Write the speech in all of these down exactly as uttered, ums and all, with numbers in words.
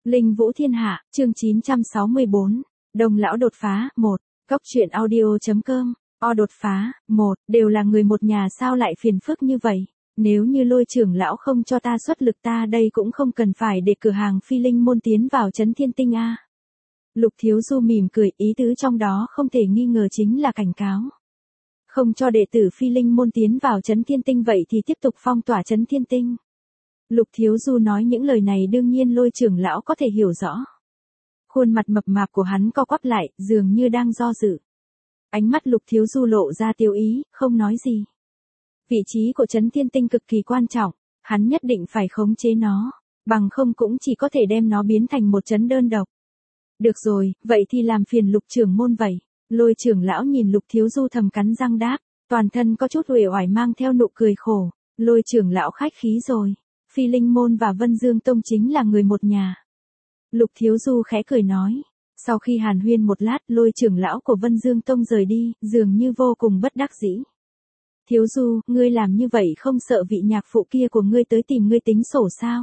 Linh Vũ Thiên Hạ, chương chín trăm sáu mươi bốn. Đông lão đột phá, một. Cốc truyện audio.com. O đột phá, một. Đều là người một nhà sao lại phiền phức như vậy? Nếu như Lôi trưởng lão không cho ta xuất lực ta đây cũng không cần phải để cửa hàng Phi Linh môn tiến vào Trấn Thiên Tinh a. Lục Thiếu Du mỉm cười, ý tứ trong đó không thể nghi ngờ chính là cảnh cáo. Không cho đệ tử Phi Linh môn tiến vào Trấn Thiên Tinh vậy thì tiếp tục phong tỏa Trấn Thiên Tinh. Lục Thiếu Du nói những lời này đương nhiên Lôi trưởng lão có thể hiểu rõ. Khuôn mặt mập mạp của hắn co quắp lại, dường như đang do dự. Ánh mắt Lục Thiếu Du lộ ra tiêu ý, không nói gì. Vị trí của Trấn Thiên Tinh cực kỳ quan trọng, hắn nhất định phải khống chế nó, bằng không cũng chỉ có thể đem nó biến thành một trấn đơn độc. Được rồi, vậy thì làm phiền Lục trưởng môn vậy. Lôi trưởng lão nhìn Lục Thiếu Du thầm cắn răng đáp, toàn thân có chút uể oải mang theo nụ cười khổ. Lôi trưởng lão khách khí rồi. Phi Linh môn và Vân Dương Tông chính là người một nhà. Lục Thiếu Du khẽ cười nói. Sau khi hàn huyên một lát, Lôi trưởng lão của Vân Dương Tông rời đi, dường như vô cùng bất đắc dĩ. Thiếu Du, ngươi làm như vậy không sợ vị nhạc phụ kia của ngươi tới tìm ngươi tính sổ sao?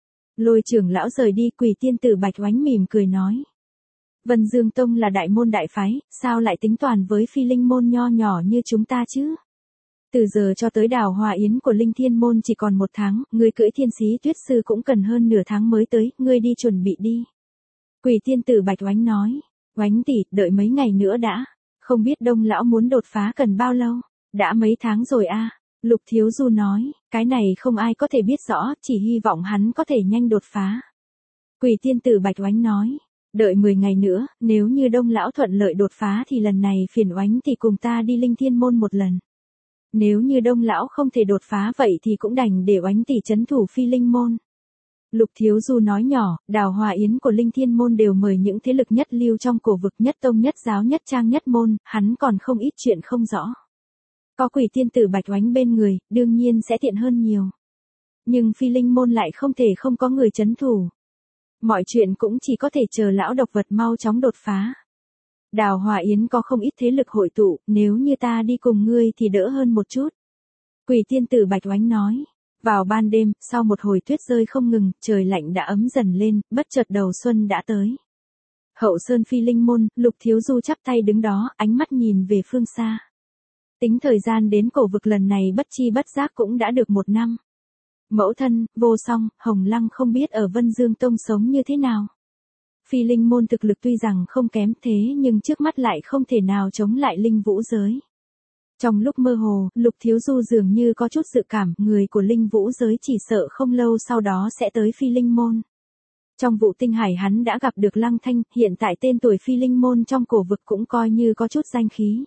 Lôi trưởng lão rời đi, Quỷ tiên tử Bạch Oánh mỉm cười nói. Vân Dương Tông là đại môn đại phái, sao lại tính toàn với Phi Linh môn nho nhỏ như chúng ta chứ? Từ giờ cho tới đào hòa yến của Linh Thiên môn chỉ còn một tháng, ngươi cưỡi thiên sĩ tuyết sư cũng cần hơn nửa tháng mới tới, ngươi đi chuẩn bị đi. Quỷ tiên tử Bạch Oánh nói. Oánh tỷ, đợi mấy ngày nữa đã. Không biết Đông lão muốn đột phá cần bao lâu? Đã mấy tháng rồi a. À? Lục Thiếu Du nói, cái này không ai có thể biết rõ, chỉ hy vọng hắn có thể nhanh đột phá. Quỷ tiên tử Bạch Oánh nói. Đợi mười ngày nữa, nếu như Đông lão thuận lợi đột phá thì lần này phiền Oánh tỷ cùng ta đi Linh Thiên môn một lần. Nếu như Đông lão không thể đột phá vậy thì cũng đành để Oánh tỷ trấn thủ Phi Linh môn. Lục Thiếu Du nói nhỏ, đào hòa yến của Linh Thiên môn đều mời những thế lực nhất lưu trong cổ vực, nhất tông nhất giáo nhất trang nhất môn, hắn còn không ít chuyện không rõ. Có Quỷ tiên tử Bạch Oánh bên người, đương nhiên sẽ tiện hơn nhiều. Nhưng Phi Linh môn lại không thể không có người trấn thủ. Mọi chuyện cũng chỉ có thể chờ lão độc vật mau chóng đột phá. Đào hòa yến có không ít thế lực hội tụ, nếu như ta đi cùng ngươi thì đỡ hơn một chút. Quỷ tiên tử Bạch Oánh nói. Vào ban đêm, sau một hồi tuyết rơi không ngừng, trời lạnh đã ấm dần lên, bất chợt đầu xuân đã tới. Hậu sơn Phi Linh môn, Lục Thiếu Du chắp tay đứng đó, ánh mắt nhìn về phương xa. Tính thời gian đến cổ vực lần này bất chi bất giác cũng đã được một năm. Mẫu thân, Vô Song, Hồng Lăng không biết ở Vân Dương Tông sống như thế nào. Phi Linh môn thực lực tuy rằng không kém thế nhưng trước mắt lại không thể nào chống lại Linh Vũ giới. Trong lúc mơ hồ, Lục Thiếu Du dường như có chút dự cảm, người của Linh Vũ giới chỉ sợ không lâu sau đó sẽ tới Phi Linh môn. Trong vụ tinh hải hắn đã gặp được Lăng Thanh, hiện tại tên tuổi Phi Linh môn trong cổ vực cũng coi như có chút danh khí.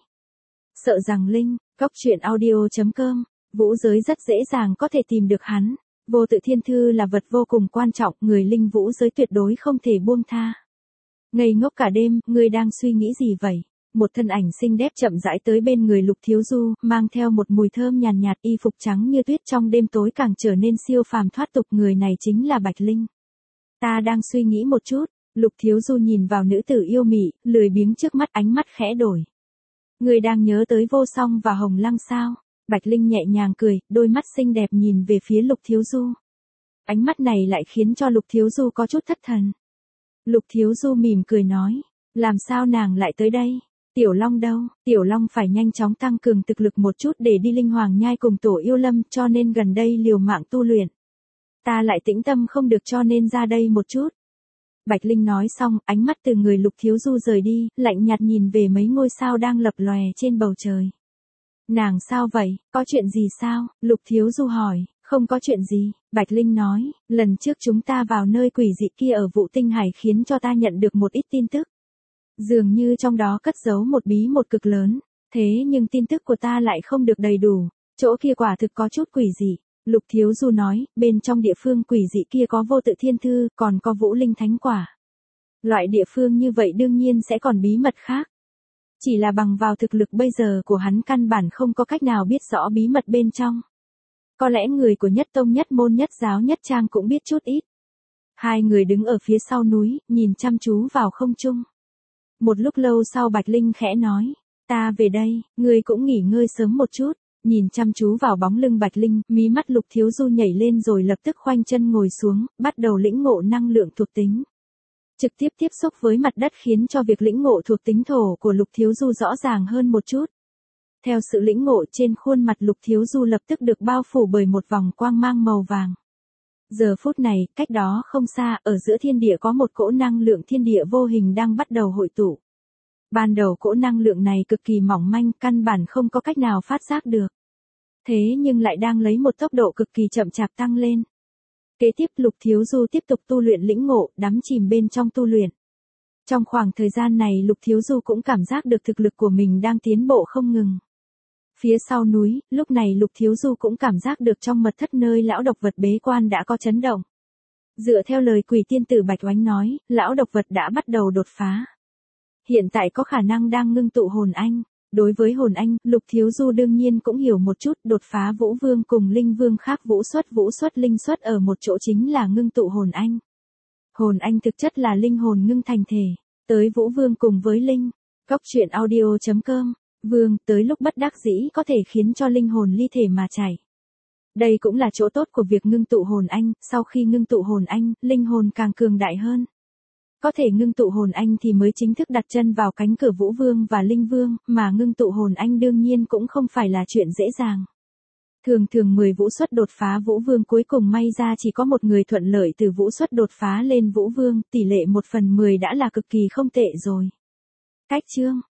Sợ rằng Linh, Cốc truyện audio.com, Vũ giới rất dễ dàng có thể tìm được hắn. Vô tự thiên thư là vật vô cùng quan trọng, người Linh Vũ giới tuyệt đối không thể buông tha. Ngây ngốc cả đêm, ngươi đang suy nghĩ gì vậy? Một thân ảnh xinh đẹp chậm rãi tới bên người Lục Thiếu Du, mang theo một mùi thơm nhàn nhạt, nhạt, y phục trắng như tuyết trong đêm tối càng trở nên siêu phàm thoát tục, người này chính là Bạch Linh. Ta đang suy nghĩ một chút, Lục Thiếu Du nhìn vào nữ tử yêu mị, lười biếng trước mắt, ánh mắt khẽ đổi. Người đang nhớ tới Vô Song và Hồng Lăng sao? Bạch Linh nhẹ nhàng cười, đôi mắt xinh đẹp nhìn về phía Lục Thiếu Du. Ánh mắt này lại khiến cho Lục Thiếu Du có chút thất thần. Lục Thiếu Du mỉm cười nói, làm sao nàng lại tới đây? Tiểu Long đâu? Tiểu Long phải nhanh chóng tăng cường thực lực một chút để đi Linh Hoàng Nhai cùng Tổ Yêu Lâm, cho nên gần đây liều mạng tu luyện. Ta lại tĩnh tâm không được cho nên ra đây một chút. Bạch Linh nói xong, ánh mắt từ người Lục Thiếu Du rời đi, lạnh nhạt nhìn về mấy ngôi sao đang lập lòe trên bầu trời. Nàng sao vậy? Có chuyện gì sao? Lục Thiếu Du hỏi. Không có chuyện gì, Bạch Linh nói, lần trước chúng ta vào nơi quỷ dị kia ở vụ tinh hải khiến cho ta nhận được một ít tin tức. Dường như trong đó cất giấu một bí mật cực lớn, thế nhưng tin tức của ta lại không được đầy đủ, chỗ kia quả thực có chút quỷ dị. Lục Thiếu Du nói, bên trong địa phương quỷ dị kia có vô tự thiên thư, còn có vũ linh thánh quả. Loại địa phương như vậy đương nhiên sẽ còn bí mật khác. Chỉ là bằng vào thực lực bây giờ của hắn căn bản không có cách nào biết rõ bí mật bên trong. Có lẽ người của nhất tông nhất môn nhất giáo nhất trang cũng biết chút ít. Hai người đứng ở phía sau núi, nhìn chăm chú vào không trung. Một lúc lâu sau Bạch Linh khẽ nói, ta về đây, ngươi cũng nghỉ ngơi sớm một chút. Nhìn chăm chú vào bóng lưng Bạch Linh, mí mắt Lục Thiếu Du nhảy lên rồi lập tức khoanh chân ngồi xuống, bắt đầu lĩnh ngộ năng lượng thuộc tính. Trực tiếp tiếp xúc với mặt đất khiến cho việc lĩnh ngộ thuộc tính thổ của Lục Thiếu Du rõ ràng hơn một chút. Theo sự lĩnh ngộ trên khuôn mặt Lục Thiếu Du lập tức được bao phủ bởi một vòng quang mang màu vàng. Giờ phút này, cách đó không xa, ở giữa thiên địa có một cỗ năng lượng thiên địa vô hình đang bắt đầu hội tụ. Ban đầu cỗ năng lượng này cực kỳ mỏng manh, căn bản không có cách nào phát giác được. Thế nhưng lại đang lấy một tốc độ cực kỳ chậm chạp tăng lên. Kế tiếp Lục Thiếu Du tiếp tục tu luyện lĩnh ngộ, đắm chìm bên trong tu luyện. Trong khoảng thời gian này Lục Thiếu Du cũng cảm giác được thực lực của mình đang tiến bộ không ngừng. Phía sau núi, lúc này Lục Thiếu Du cũng cảm giác được trong mật thất nơi lão độc vật bế quan đã có chấn động. Dựa theo lời Quỷ Tiên Tử Bạch Oánh nói, lão độc vật đã bắt đầu đột phá. Hiện tại có khả năng đang ngưng tụ hồn anh. Đối với hồn anh, Lục Thiếu Du đương nhiên cũng hiểu một chút, đột phá Vũ Vương cùng Linh Vương khác Vũ xuất Vũ xuất Linh xuất ở một chỗ chính là ngưng tụ hồn anh. Hồn anh thực chất là linh hồn ngưng thành thể, tới Vũ Vương cùng với Linh. Góc truyện audio chấm com, Vương tới lúc bất đắc dĩ có thể khiến cho linh hồn ly thể mà chảy. Đây cũng là chỗ tốt của việc ngưng tụ hồn anh, sau khi ngưng tụ hồn anh, linh hồn càng cường đại hơn. Có thể ngưng tụ hồn anh thì mới chính thức đặt chân vào cánh cửa Vũ Vương và Linh Vương, mà ngưng tụ hồn anh đương nhiên cũng không phải là chuyện dễ dàng. Thường thường mười Vũ xuất đột phá Vũ Vương cuối cùng may ra chỉ có một người thuận lợi từ Vũ xuất đột phá lên Vũ Vương, tỷ lệ một phần mười đã là cực kỳ không tệ rồi. Cách chương